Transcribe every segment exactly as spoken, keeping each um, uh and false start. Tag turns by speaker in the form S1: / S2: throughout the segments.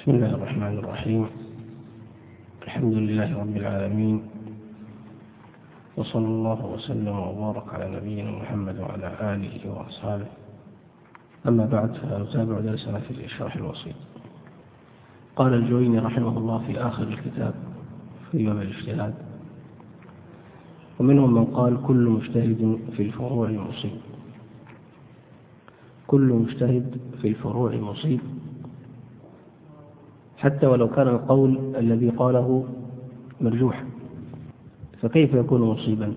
S1: بسم الله الرحمن الرحيم. الحمد لله رب العالمين، وصلى الله وسلم وبارك على نبينا محمد وعلى آله وأصحابه. أما بعد، فنتابع درسنا في الإشراح الوسيط. قال الجويني رحمه الله في آخر الكتاب في باب الاجتهاد: ومنهم من قال كل مجتهد في الفروع مصيب. كل مجتهد في الفروع مصيب، حتى ولو كان القول الذي قاله مرجوحا، فكيف يكون مصيبا؟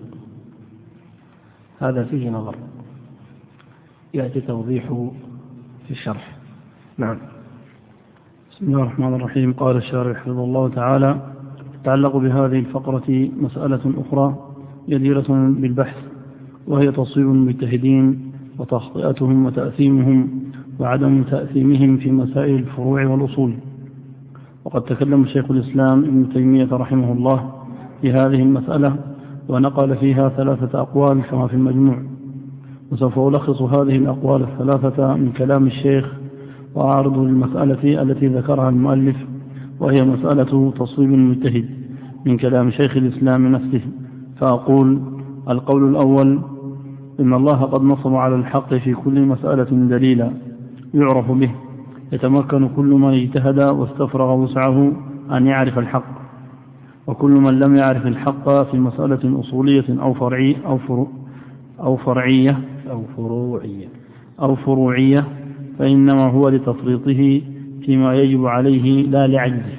S1: هذا فيه نظر يأتي توضيحه في الشرح. نعم.
S2: بسم الله الرحمن الرحيم. قال الشارح حفظه الله تعالى: تتعلق بهذه الفقرة مسألة أخرى جديرة بالبحث، وهي تصويب المجتهدين وتخطئتهم وتأثيمهم وعدم تأثيمهم في مسائل الفروع والأصول. وقد تكلم شيخ الإسلام ابن تيمية رحمه الله في هذه المسألة، ونقل فيها ثلاثة أقوال كما في المجموع، وسوف ألخص هذه الأقوال الثلاثة من كلام الشيخ وأعرض للمسألة التي ذكرها المؤلف، وهي مسألة تصويب المجتهد من كلام شيخ الإسلام نفسه. فأقول: القول الأول: إن الله قد نصب على الحق في كل مسألة دليلا يعرف به، يتمكن كل من اجتهد واستفرغ وسعه أن يعرف الحق، وكل من لم يعرف الحق في مسألة أصولية أو فرعية أو, فرو أو فرعية
S1: أو فروعية
S2: أو فروعية فإنما هو لتفريطه فيما يجب عليه لا لعجزه.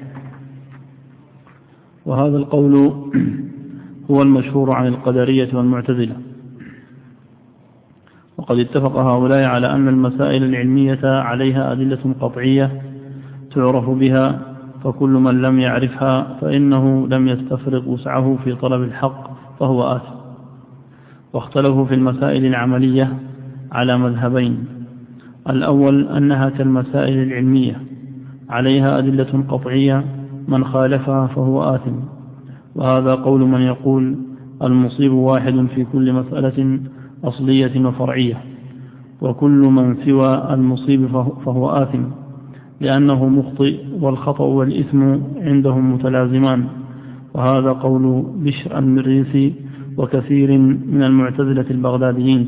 S2: وهذا القول هو المشهور عن القدرية والمعتزلة. وقد اتفق هؤلاء على أن المسائل العلمية عليها أدلة قطعية تعرف بها، فكل من لم يعرفها فإنه لم يستفرغ وسعه في طلب الحق فهو آثم. واختلفوا في المسائل العملية على مذهبين: الأول أنها كالمسائل العلمية عليها أدلة قطعية، من خالفها فهو آثم، وهذا قول من يقول المصيب واحد في كل مسألة أصلية وفرعية، وكل من سوى المصيب فهو آثم، لأنه مخطئ والخطأ والإثم عندهم متلازمان، وهذا قول بشر المريسي وكثير من المعتزلة البغداديين.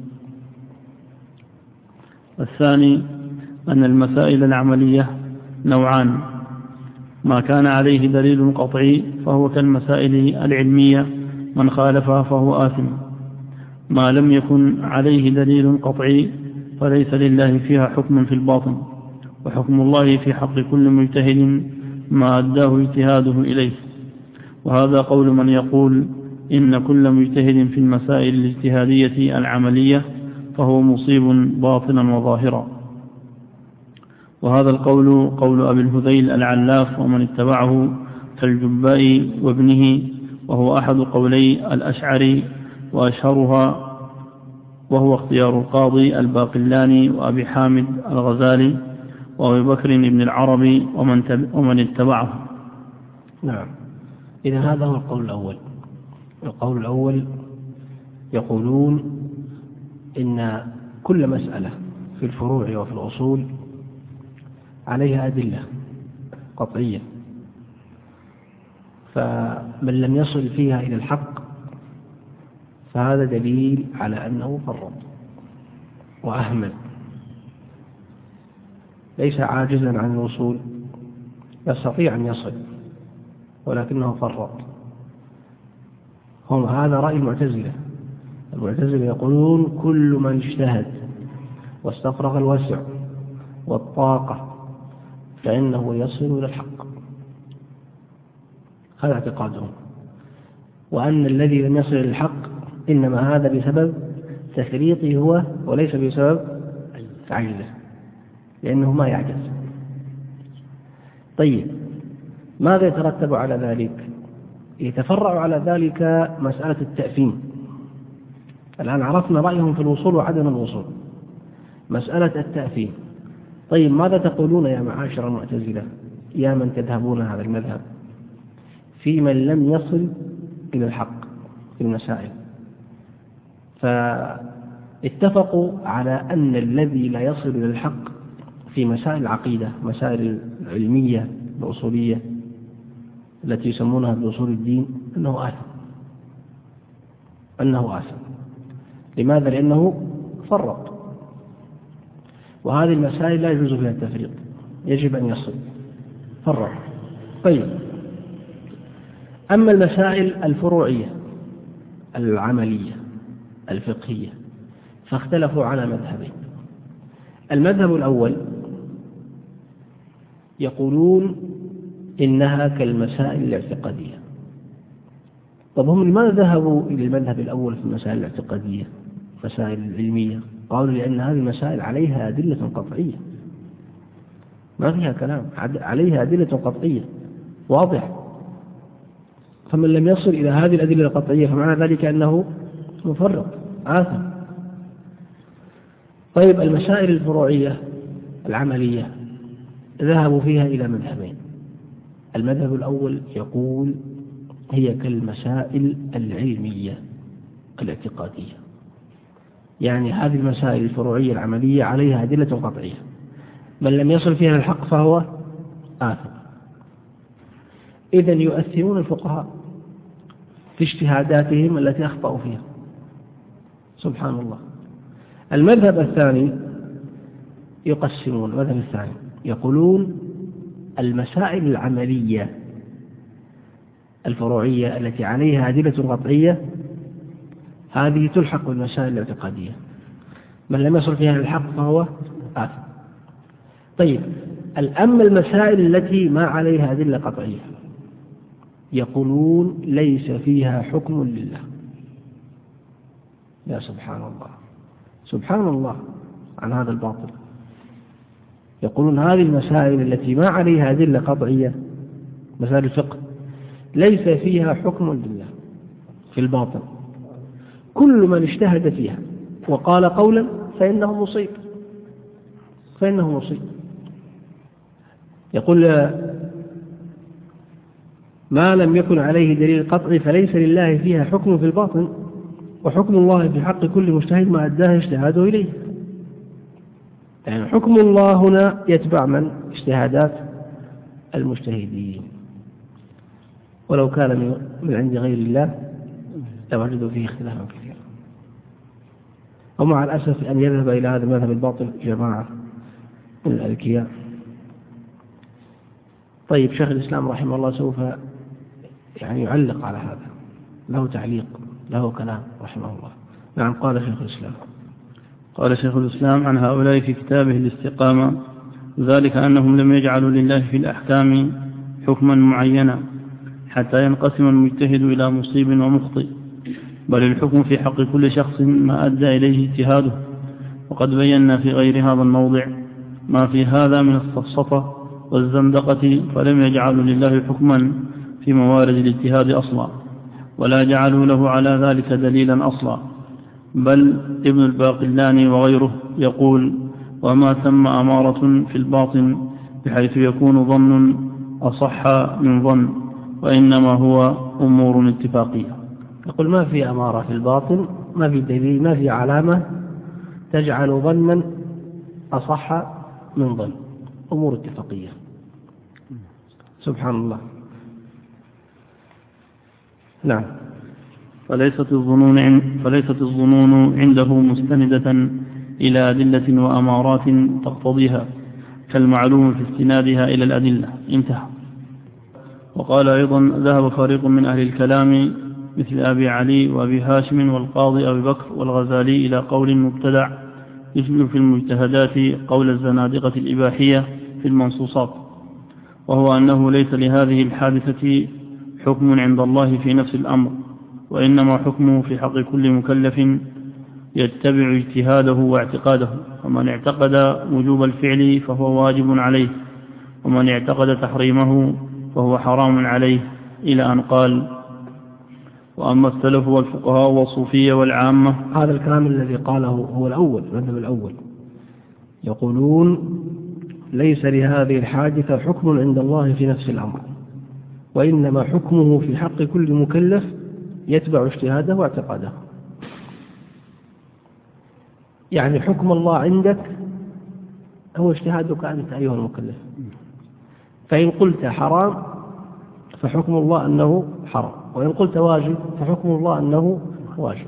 S2: الثاني أن المسائل العملية نوعان: ما كان عليه دليل قطعي فهو كالمسائل العلمية، من خالفها فهو آثم، ما لم يكن عليه دليل قطعي فليس لله فيها حكم في الباطن، وحكم الله في حق كل مجتهد ما أداه اجتهاده إليه، وهذا قول من يقول إن كل مجتهد في المسائل الاجتهادية العملية فهو مصيب باطنا وظاهرا. وهذا القول قول أبي الهذيل العلاف ومن اتبعه كالجباء وابنه، وهو أحد قولي الأشعري وأشهرها، وهو اختيار القاضي الباقلاني وأبي حامد الغزالي وأبي بكر بن العربي ومن, ومن اتبعه.
S1: نعم. إذا هذا هو القول الأول. القول الأول يقولون إن كل مسألة في الفروع وفي الأصول عليها أدلة قطعية، فمن لم يصل فيها إلى الحق فهذا دليل على أنه فرط وأهمل، ليس عاجزا عن الوصول، يستطيع أن يصل ولكنه فرط. هم هذا رأي المعتزلة. المعتزلة يقولون كل من اجتهد واستفرغ الوسع والطاقة فإنه يصل إلى الحق، هذا اعتقادهم. وأن الذي لم يصل إلى الحق إنما هذا بسبب تفريطه هو وليس بسبب عجزه، لأنه ما يعجز. طيب، ماذا يترتب على ذلك؟ يتفرع على ذلك مسألة التأثيم. الآن عرفنا رأيهم في الوصول وعدم الوصول، مسألة التأثيم. طيب، ماذا تقولون يا معاشر المعتزلة، يا من تذهبون هذا المذهب، في من لم يصل إلى الحق في المسائل؟ فاتفقوا على أن الذي لا يصل إلى الحق في مسائل العقيدة، مسائل العلمية الأصولية التي يسمونها بأصول الدين، أنه آثم أنه آثم لماذا؟ لأنه فرط، وهذه المسائل لا يجوز فيها التفريط، يجب أن يصل فرط. طيب، أما المسائل الفروعية العملية الفقهية فاختلفوا على مذهبين. المذهب الأول يقولون إنها كالمسائل الاعتقادية. طب هم لماذا ذهبوا إلى المذهب الأول في المسائل الاعتقادية، مسائل العلمية؟ قالوا لأن هذه المسائل عليها أدلة قطعية، ما فيها كلام، عليها أدلة قطعية واضح، فمن لم يصل إلى هذه الأدلة القطعية فمعنى ذلك أنه مفرط آثم. طيب، المسائل الفروعية العملية ذهبوا فيها إلى مذهبين. المذهب الأول يقول هي كالمسائل العلمية الاعتقادية، يعني هذه المسائل الفروعية العملية عليها أدلة قطعية، من لم يصل فيها الحق فهو آثم. إذن يؤثرون الفقهاء في اجتهاداتهم التي أخطأوا فيها، سبحان الله. المذهب الثاني يقسمون، المذهب الثاني يقولون المسائل العملية الفروعية التي عليها أدلة قطعية هذه تلحق بالمسائل الاعتقادية، من لم يصل فيها الحق فهو آثم. طيب، أما المسائل التي ما عليها أدلة قطعية يقولون ليس فيها حكم لله. يا سبحان الله، سبحان الله عن هذا الباطل. يقولون هذه المسائل التي ما عليها أدلة قطعية، مسائل الفقه، ليس فيها حكم لله في الباطل، كل من اجتهد فيها وقال قولا فإنه مصيب، فإنه مصيب. يقول ما لم يكن عليه دليل قطعي فليس لله فيها حكم في الباطن، وحكم الله في حق كل مجتهد ما أداه اجتهاده إليه. يعني حكم الله هنا يتبع من؟ اجتهادات المجتهدين، ولو كان من عند غير الله لوجدوا فيه اختلافا كثيرا. ومع الأسف أن يذهب إلى هذا المذهب الباطل جماعة من الأذكياء. طيب، شيخ الإسلام رحمه الله سوف يعني يعلق على هذا، له تعليق، له كلام رحمه الله. نعم، قال شيخ الإسلام
S2: قال شيخ الإسلام عن هؤلاء في كتابه الاستقامة: ذلك أنهم لم يجعلوا لله في الأحكام حكما معينا حتى ينقسم المجتهد إلى مصيب ومخطئ، بل الحكم في حق كل شخص ما أدى إليه اجتهاده. وقد بينا في غير هذا الموضع ما في هذا من السفسطة والزندقة، فلم يجعلوا لله حكما في موارد الاجتهاد أصلا، ولا جعلوا له على ذلك دليلا أصلا. بل ابن الباقلاني وغيره يقول: وما ثم أمارة في الباطن بحيث يكون ظن أصح من ظن، وإنما هو أمور اتفاقية.
S1: يقول ما في أمارة في الباطن، ما في دليل، ما في علامة تجعل ظنا أصح من ظن، أمور اتفاقية. سبحان الله. نعم.
S2: فليست الظنون فليست الظنون عنده مستندة إلى أدلة وأمارات تقتضيها كالمعلوم في استنادها إلى الأدلة. انتهى. وقال أيضا: ذهب فريق من أهل الكلام مثل أبي علي وأبي هاشم والقاضي أبي بكر والغزالي إلى قول مبتدع يشبه في المجتهدات قول الزنادقة الإباحية في المنصوصات، وهو أنه ليس لهذه الحادثة حكم عند الله في نفس الأمر، وإنما حكمه في حق كل مكلف يتبع اجتهاده واعتقاده، ومن اعتقد وجوب الفعل فهو واجب عليه، ومن اعتقد تحريمه فهو حرام عليه، إلى أن قال: وأما السلف والفقهاء والصوفية والعامة.
S1: هذا الكلام الذي قاله هو الأول، المذهب الأول، يقولون ليس لهذه الحادثة حكم عند الله في نفس الأمر، وإنما حكمه في حق كل مكلف يتبع اجتهاده واعتقاده. يعني حكم الله عندك هو اجتهادك أنت أيها المكلف. فإن قلت حرام فحكم الله أنه حرام، وإن قلت واجب فحكم الله أنه واجب،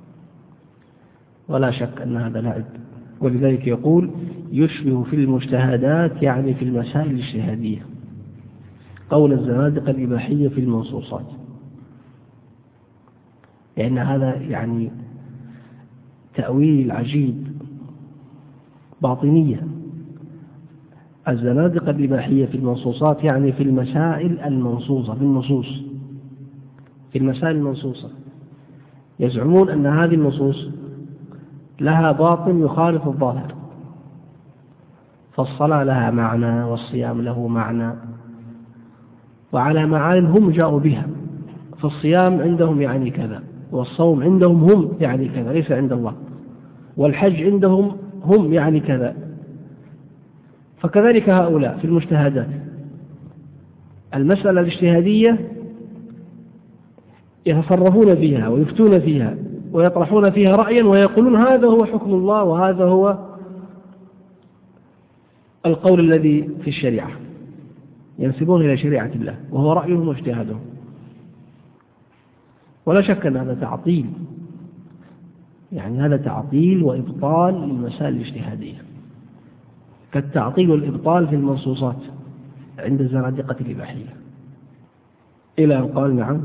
S1: ولا شك أن هذا لعب. ولذلك يقول يشبه في المجتهدات يعني في المسائل الاجتهادية قول الزنادقة الإباحية في المنصوصات، لأن هذا يعني تأويل عجيب باطنية. الزنادقة الإباحية في المنصوصات يعني في المسائل المنصوصة، في النصوص، في المسائل المنصوصة، يزعمون أن هذه النصوص لها باطن يخالف الظاهر، فالصلاة لها معنى والصيام له معنى، وعلى معان هم جاءوا بها، فالصيام عندهم يعني كذا، والصوم عندهم هم يعني كذا ليس عند الله، والحج عندهم هم يعني كذا. فكذلك هؤلاء في المجتهدات المسألة الاجتهادية يتصرفون فيها ويفتون فيها ويطرحون فيها رأيا ويقولون هذا هو حكم الله وهذا هو القول الذي في الشريعة، ينسبون إلى شريعة الله وهو رأيهم واجتهادهم. ولا شك أن هذا تعطيل، يعني هذا تعطيل وإبطال للمسائل الاجتهادية، كالتعطيل والإبطال في المنصوصات عند الزنادقة الإباحية. إلى أن قال نعم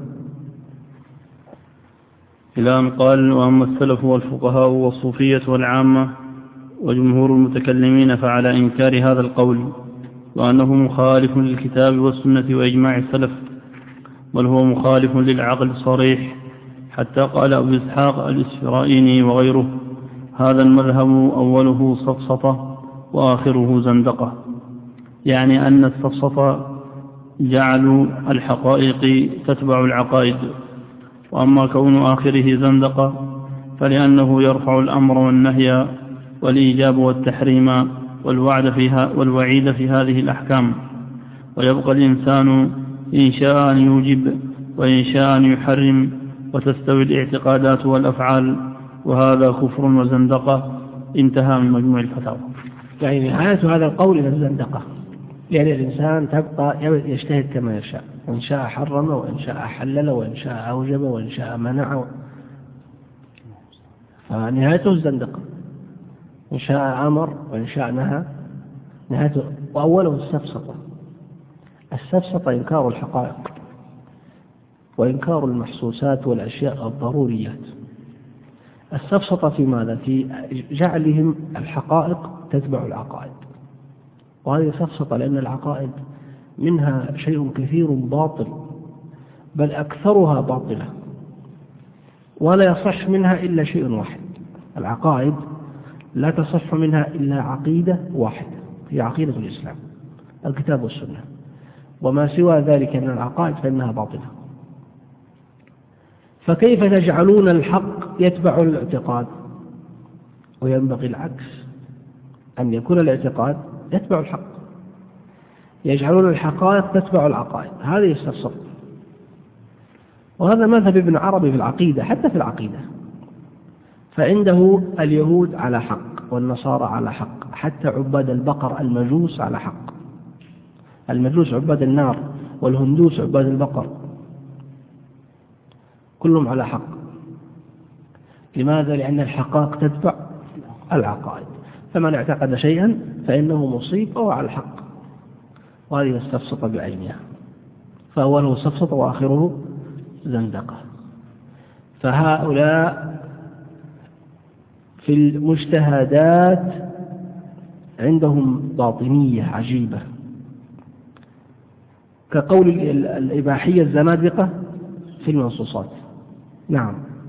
S2: إلى أن قال وأما السلف والفقهاء والصوفية والعامة وجمهور المتكلمين فعلى إنكار هذا القول، وأنه مخالف للكتاب والسنة وإجماع السلف، بل هو مخالف للعقل الصريح، حتى قال أبو إسحاق الإسفرائيني وغيره هذا المذهب أوله سفسطة وآخره زندقة، يعني أن السفسطة جعلوا الحقائق تتبع العقائد، وأما كون آخره زندقة فلأنه يرفع الأمر والنهي والإيجاب والتحريم والوعد فيها والوعيد في هذه الأحكام، ويبقى الإنسان إن شاء أن يوجب وإن شاء أن يحرم، وتستوي الاعتقادات والأفعال، وهذا كفر وزندقة. انتهى من مجموع الفتاوى.
S1: يعني نهاية هذا القول إلى الزندقة، لأن الإنسان تبقى يجتهد كما يشاء، وإن شاء حرم وإن شاء حلل وإن شاء أوجب وإن شاء منع، فنهايته الزندقة، إن شاء أمر وإن شاء نهى، نهايته. وأوله السفسطة. السفسطة إنكار الحقائق وإنكار المحسوسات والأشياء الضروريات. السفسطة في ماذا؟ في جعلهم الحقائق تتبع العقائد، وهذه سفسطة لأن العقائد منها شيء كثير باطل، بل أكثرها باطلة، ولا يصح منها إلا شيء واحد. العقائد لا تصح منها إلا عقيدة واحدة، هي عقيدة الإسلام، الكتاب والسنة، وما سوى ذلك من العقائد فإنها باطلة. فكيف تجعلون الحق يتبع الاعتقاد؟ وينبغي العكس، أن يكون الاعتقاد يتبع الحق، يجعلون الحقائق تتبع العقائد، هذه السفسطة. وهذا مذهب ابن عربي في العقيدة، حتى في العقيدة، فعنده اليهود على حق والنصارى على حق، حتى عباد البقر المجوس على حق، المجوس عباد النار والهندوس عباد البقر، كلهم على حق. لماذا؟ لأن الحقائق تتبع العقائد، فمن اعتقد شيئا فإنه مصيب أو على الحق، وهذه السفسطة بعينها، فأوله سفسطة وآخره زندقة. فهؤلاء في المجتهدات عندهم باطنية عجيبة، كقول الإباحية الزنادقة في المنصوصات. نعم.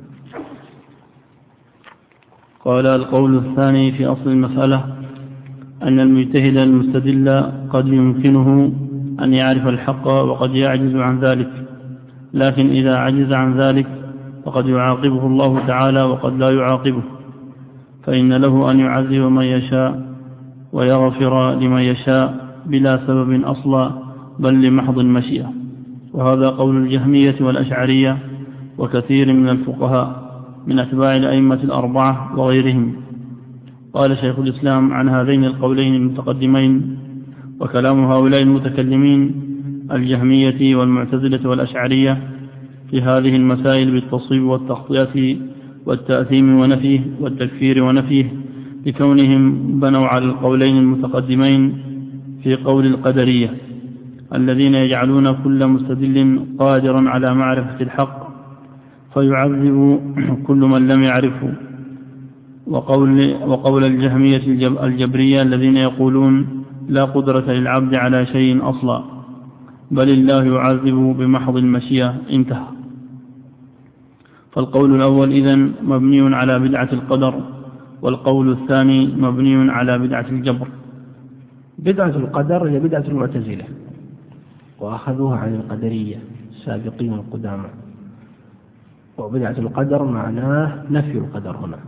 S2: قال القول الثاني في أصل المسألة أن المجتهد المستدل قد يمكنه أن يعرف الحق وقد يعجز عن ذلك، لكن إذا عجز عن ذلك فقد يعاقبه الله تعالى وقد لا يعاقبه، فإن له أن يعذب من يشاء ويغفر لمن يشاء بلا سبب أصلا، بل لمحض المشيئة. وهذا قول الجهمية والأشعرية وكثير من الفقهاء من أتباع الأئمة الأربعة وغيرهم. قال شيخ الإسلام عن هذين القولين المتقدمين: وكلام هؤلاء المتكلمين الجهمية والمعتزلة والأشعرية في هذه المسائل بالتصويب والتخطئة والتأثيم ونفيه والتكفير ونفيه، لكونهم بنوا على القولين المتقدمين في قول القدرية الذين يجعلون كل مستدل قادرا على معرفة الحق فيعذب كل من لم يعرفه، وقول, وقول الجهمية الجبرية الذين يقولون لا قدرة للعبد على شيء أصلا بل الله يعذب بمحض المشيئة. انتهى. فالقول الأول إذن مبني على بدعة القدر، والقول الثاني مبني على بدعة الجبر.
S1: بدعة القدر هي بدعة المعتزلة، وأخذوها عن القدرية السابقين القدامى. وبدعة القدر معناه نفي القدر هنا،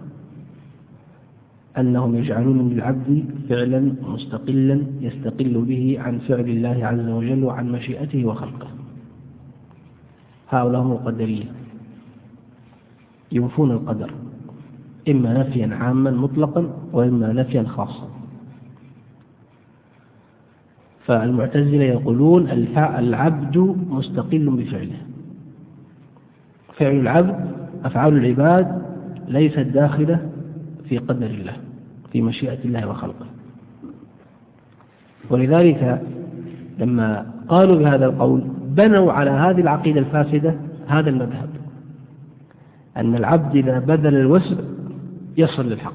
S1: أنهم يجعلون للعبد فعلا مستقلا يستقل به عن فعل الله عز وجل وعن مشيئته وخلقه. هؤلاء هم القدرية، ينفون القدر إما نفيا عاما مطلقا وإما نفيا خاصا. فالمعتزلة يقولون العبد مستقل بفعله، فعل العبد أفعال العباد ليست داخلة في قدر الله في مشيئة الله وخلقه. ولذلك لما قالوا بهذا القول بنوا على هذه العقيدة الفاسدة هذا المذهب، أن العبد إذا بذل الوسع يصل للحق،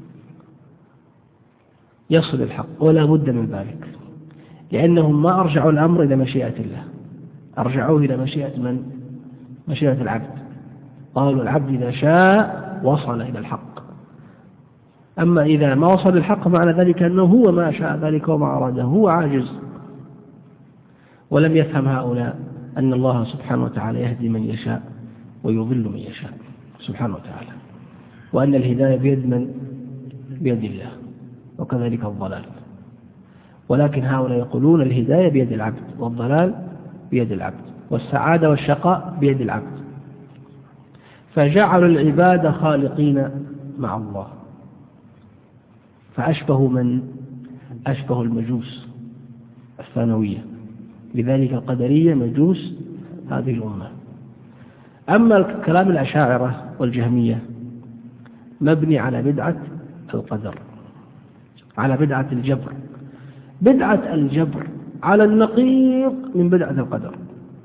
S1: يصل للحق ولا بد من ذلك، لأنهم ما أرجعوا الأمر إلى مشيئة الله، أرجعوه إلى مشيئة من؟ مشيئة العبد. قالوا العبد إذا شاء وصل إلى الحق، أما إذا ما وصل للحق معنى ذلك أنه هو ما شاء ذلك وما أراده، هو عاجز. ولم يفهم هؤلاء أن الله سبحانه وتعالى يهدي من يشاء ويضل من يشاء سبحانه وتعالى، وأن الهداية بيد من؟ بيد الله، وكذلك الضلال. ولكن هؤلاء يقولون الهداية بيد العبد والضلال بيد العبد والسعادة والشقاء بيد العبد، فجعلوا العباد خالقين مع الله، فأشبه من؟ أشبه المجوس الثانوية. لذلك القدرية مجوس هذه الأمة. أما كلام الأشاعرة والجهمية مبني على بدعة القدر، على بدعة الجبر. بدعة الجبر على النقيض من بدعة القدر.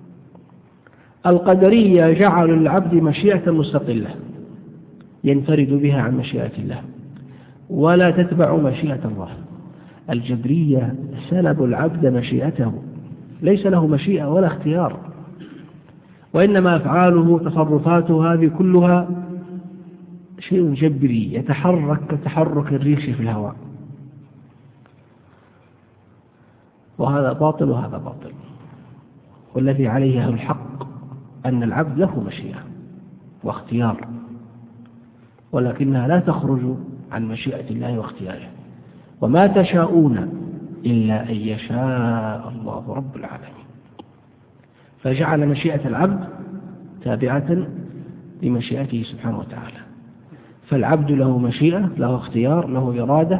S1: القدرية جعلوا للعبد مشيئة مستقلة ينفرد بها عن مشيئة الله ولا تتبع مشيئة الله. الجبرية سلبوا العبد مشيئته، ليس له مشيئة ولا اختيار، وإنما أفعاله تصرفاته هذه كلها شيء جبري يتحرك كتحرك الريش في الهواء، وهذا باطل وهذا باطل. والذي عليه الحق أن العبد له مشيئة واختيار، ولكنها لا تخرج عن مشيئة الله واختياره. وما تشاءون إلا أن يشاء الله رب العالمين. فجعل مشيئة العبد تابعة لمشيئته سبحانه وتعالى. فالعبد له مشيئة، له اختيار، له إرادة،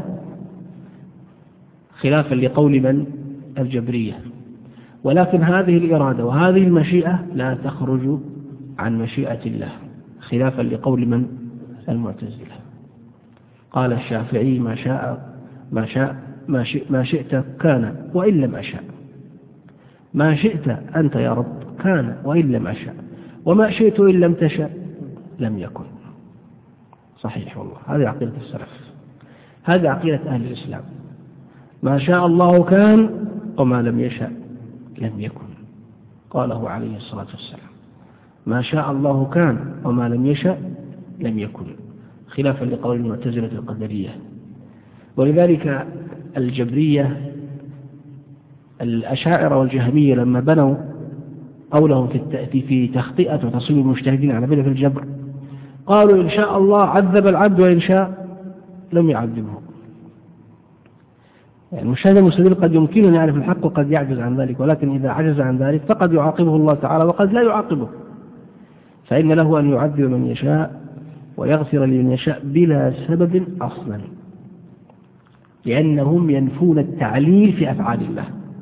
S1: خلافا لقول من؟ الجبرية. ولكن هذه الإرادة وهذه المشيئة لا تخرج عن مشيئة الله، خلافا لقول من؟ المعتزلة. قال الشافعي ما شاء ما شاء ما, ما شئت كان وإن لم أشاء. ما شئت أنت يا رب كان وإن لم أشاء، وما شئت إن لم تشاء لم يكن. صحيح والله، هذه عقيدة السلف، هذه عقيدة أهل الإسلام. ما شاء الله كان وما لم يشاء لم يكن، قاله عليه الصلاة والسلام. ما شاء الله كان وما لم يشاء لم يكن، خلافا لقول المعتزلة القدرية. ولذلك الجبرية الأشاعرة والجهمية لما بنوا قولهم في في تخطئة وتصويب المجتهدين على بدعة الجبر قالوا إن شاء الله عذب العبد وإن شاء لم يعذبه. يعني المجتهد المستدل قد يمكنه أن يعرف الحق وقد يعجز عن ذلك، ولكن إذا عجز عن ذلك فقد يعاقبه الله تعالى وقد لا يعاقبه. فإن له أن يعذب من يشاء ويغفر لمن يشاء بلا سبب أصلا، لأنهم ينفون التعليل في أفعال الله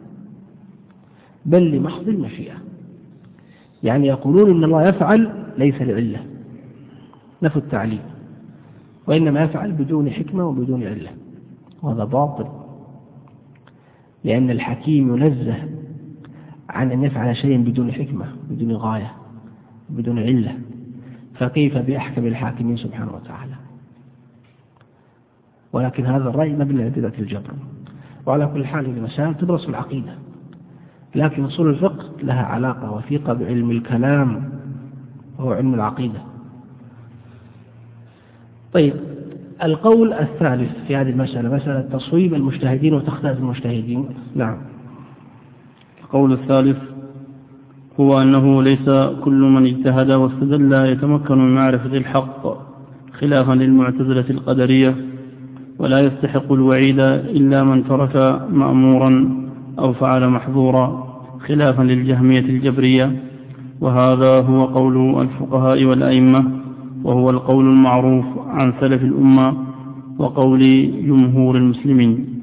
S1: بل لمحض المشيئة، يعني يقولون إن الله يفعل ليس لعلة، نفوا التعليل، وإنما يفعل بدون حكمة وبدون علة، وهذا باطل، لأن الحكيم ينزه عن أن يفعل شيئا بدون حكمة بدون غاية بدون علة، فكيف بأحكم الحاكمين سبحانه وتعالى؟ ولكن هذا الرأي مبني على بدعة الجبر. وعلى كل حال المسائل تدرس في العقيدة، لكن أصول الفقه لها علاقة وثيقة بعلم الكلام وهو علم العقيدة. طيب، القول الثالث في هذه المسألة مسألة تصويب المجتهدين وتخطئة المجتهدين. نعم.
S2: القول الثالث هو أنه ليس كل من اجتهد واستدل يتمكن من معرفة الحق خلافا للمعتزلة القدرية، ولا يستحق الوعيد إلا من ترك مأمورا أو فعل محظورا خلافا للجهمية الجبرية، وهذا هو قول الفقهاء والأئمة، وهو القول المعروف عن سلف الأمة وقول جمهور المسلمين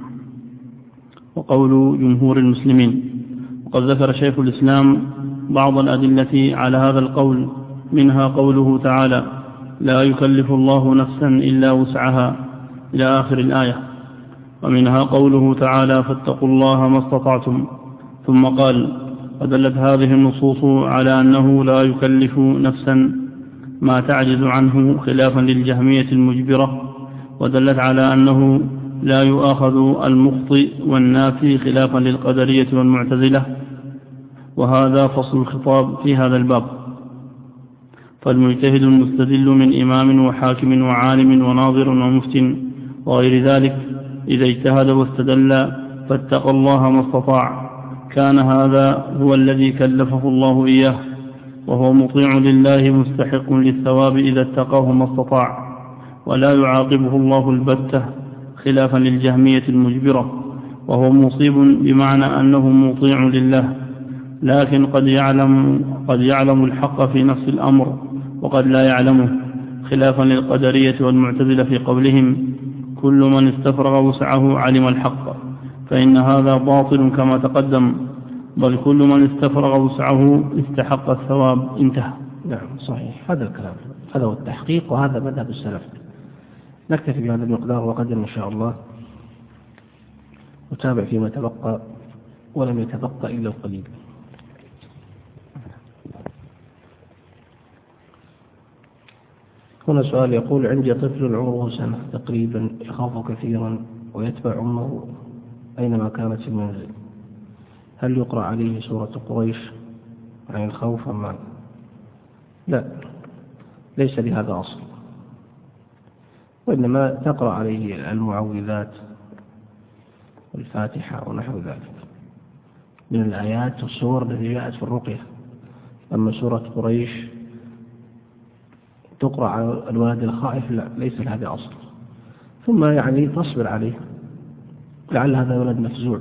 S2: وقول جمهور المسلمين وقد ذكر شيخ الإسلام بعض الأدلة على هذا القول، منها قوله تعالى: لا يكلف الله نفسا إلا وسعها إلى آخر الآية، ومنها قوله تعالى: فاتقوا الله ما استطعتم، ثم قال: ودلت هذه النصوص على أنه لا يكلف نفسا ما تعجز عنه خلافا للجهمية المجبرة، ودلت على أنه لا يؤاخذ المخطئ والناسي خلافا للقدرية والمعتزلة، وهذا فصل الخطاب في هذا الباب. فالمجتهد المستدل من إمام وحاكم وعالم وناظر ومفتن وغير ذلك إذا اجتهد واستدل فاتقى الله ما استطاع، كان هذا هو الذي كلفه الله إياه، وهو مطيع لله مستحق للثواب إذا اتقاه ما استطاع، ولا يعاقبه الله البتة خلافا للجهمية المجبرة، وهو مصيب بمعنى أنه مطيع لله، لكن قد يعلم, قد يعلم الحق في نفس الأمر وقد لا يعلمه، خلافا للقدرية والمعتزلة في قولهم: كل من استفرغ وسعه علم الحق، فإن هذا باطل كما تقدم، بل كل من استفرغ وسعه استحق الثواب. انتهى.
S1: نعم، صحيح، هذا الكلام، هذا هو التحقيق، وهذا مذهب السلف. نكتفي بهذا المقدار، وقدر إن شاء الله نتابع فيما تبقى، ولم يتبقى إلا القليل. هنا سؤال يقول: عندي طفل عمره سنة تقريبا، يخاف كثيرا ويتبع أمه أينما كانت في المنزل، هل يقرأ عليه سورة قريش عن الخوف أم لا؟ لا، ليس لهذا أصل، وإنما تقرأ عليه المعوذات والفاتحة ونحو ذلك من الآيات والسور التي جاءت في الرقية. أما سورة قريش تقرأ على الولد الخائف، لا، ليس لهذا أصل. ثم يعني تصبر عليه، لعل هذا ولد مفزوع.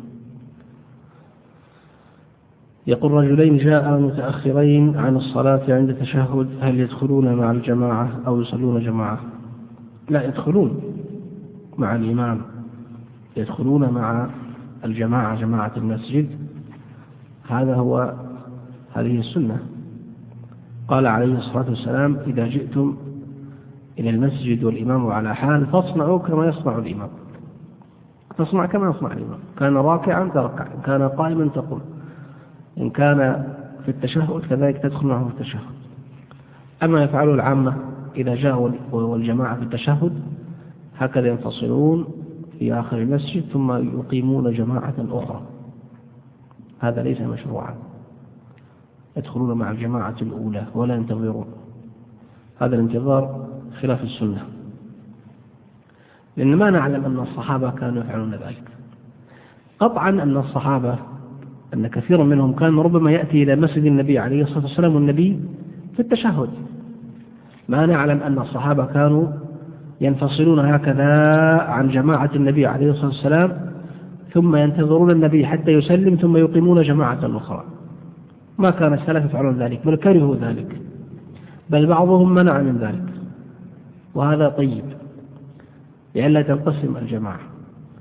S1: يقول: رجلين جاء متأخرين عن الصلاة عند التشهد، هل يدخلون مع الجماعة أو يصلون جماعة؟ لا، يدخلون مع الإمام، يدخلون مع الجماعة، جماعة المسجد. هذا هو هذه السنة. قال عليه الصلاة والسلام: إذا جئتم إلى المسجد والإمام على حال فاصنعوا كما يصنع الإمام. تصنع كما يصنع الإمام، كان راكعا تركع، إن كان قائما تقوم، إن كان في التشهد كذلك تدخل معه في التشهد. أما يفعله العامة إذا جاءوا والجماعة في التشهد هكذا ينفصلون في آخر المسجد ثم يقيمون جماعة أخرى، هذا ليس مشروعا. يدخلون مع الجماعة الأولى ولا ينتظرون، هذا الانتظار خلاف السنة، لأن ما نعلم أن الصحابة كانوا يفعلون ذلك. قطعا أن الصحابة أن كثيرا منهم كان ربما يأتي إلى مسجد النبي عليه الصلاة والسلام والنبي في التشهد، ما نعلم أن الصحابة كانوا ينفصلون هكذا عن جماعة النبي عليه الصلاة والسلام ثم ينتظرون النبي حتى يسلم ثم يقيمون جماعة أخرى. ما كان السلف يفعلون ذلك، بل كرهوا ذلك، بل بعضهم منع من ذلك، وهذا طيب لئلا تنقسم الجماعة.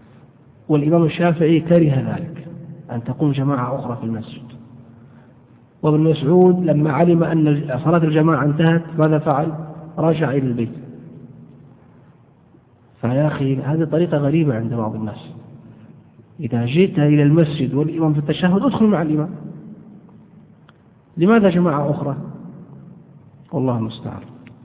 S1: والإمام الشافعي كره ذلك، أن تقوم جماعة أخرى في المسجد. وابن مسعود لما علم أن صلاة الجماعة انتهت ماذا فعل؟ رجع إلى البيت. فيا أخي هذه طريقة غريبة عند بعض الناس، إذا جئت إلى المسجد والإمام في التشهد ادخل مع الإمام، لماذا جماعة أخرى؟ والله المستعان.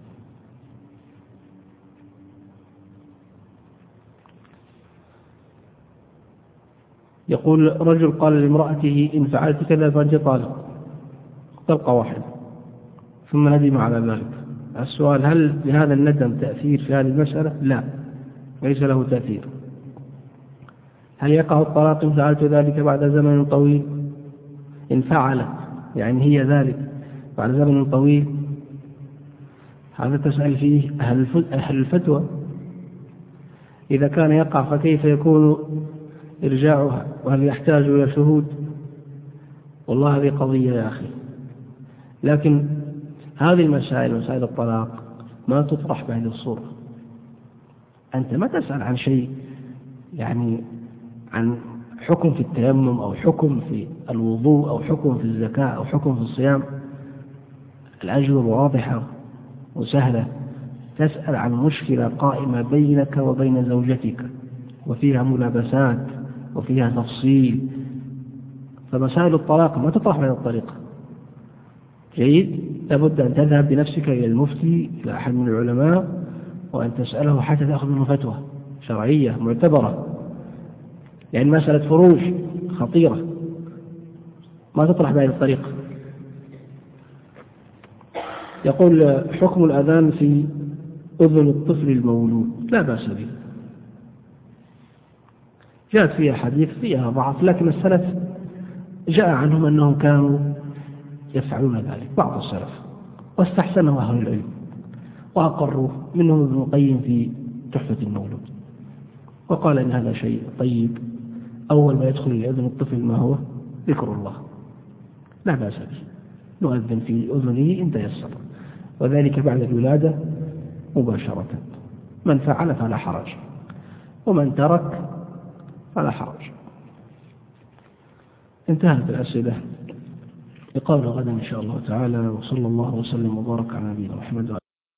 S1: يقول رجل قال لامرأته إن فعلت كذا فأنت طالق، تبقى واحد، ثم ندم على ذلك. السؤال: هل لهذا الندم تأثير في هذه المسألة؟ لا، ليس له تأثير. هل يقع الطلاق إن فعلت ذلك بعد زمن طويل؟ إن فعلت يعني هي ذلك بعد زمن طويل، هذا تسأل فيه أهل الفتوى. إذا كان يقع فكيف يكون إرجاعها، وهل يحتاج إلى شهود؟ والله هذه قضية يا أخي. لكن هذه المسائل، مسائل الطلاق، ما تطرح بهذه الصورة. أنت ما تسأل عن شيء يعني عن حكم في التيمم أو حكم في الوضوء أو حكم في الزكاة أو حكم في الصيام. الأجوبة واضحة وسهلة. تسأل عن مشكلة قائمة بينك وبين زوجتك وفيها ملابسات وفيها تفصيل. فمسائل الطلاق ما تطرح بهذه الطريقة. جيد، لابد أن تذهب بنفسك إلى المفتي، إلى أحد من العلماء، وأن تسأله حتى تأخذ منه فتوى شرعية معتبرة. يعني مسألة فروج خطيرة ما تطرح بهذه الطريقة. يقول: حكم الأذان في أذن الطفل المولود لا بأس به. جاءت فيها حديث فيها ضعف، لكن السلف جاء عنهم أنهم كانوا يفعلون ذلك، بعض السلف، واستحسنه أهل العلم وأقروا، منهم ابن القيم في تحفة المولود، وقال إن هذا شيء طيب. أول ما يدخل لأذن الطفل ما هو؟ ذكر الله، لا بأس به، نؤذن في أذنه إن تيسر، وذلك بعد الولادة مباشرة. من فعل فلا حرج، ومن ترك فلا حرج. انتهت الأسئلة. لقاءنا غدا إن شاء الله تعالى، وصلى الله وسلم وبارك على نبينا محمد.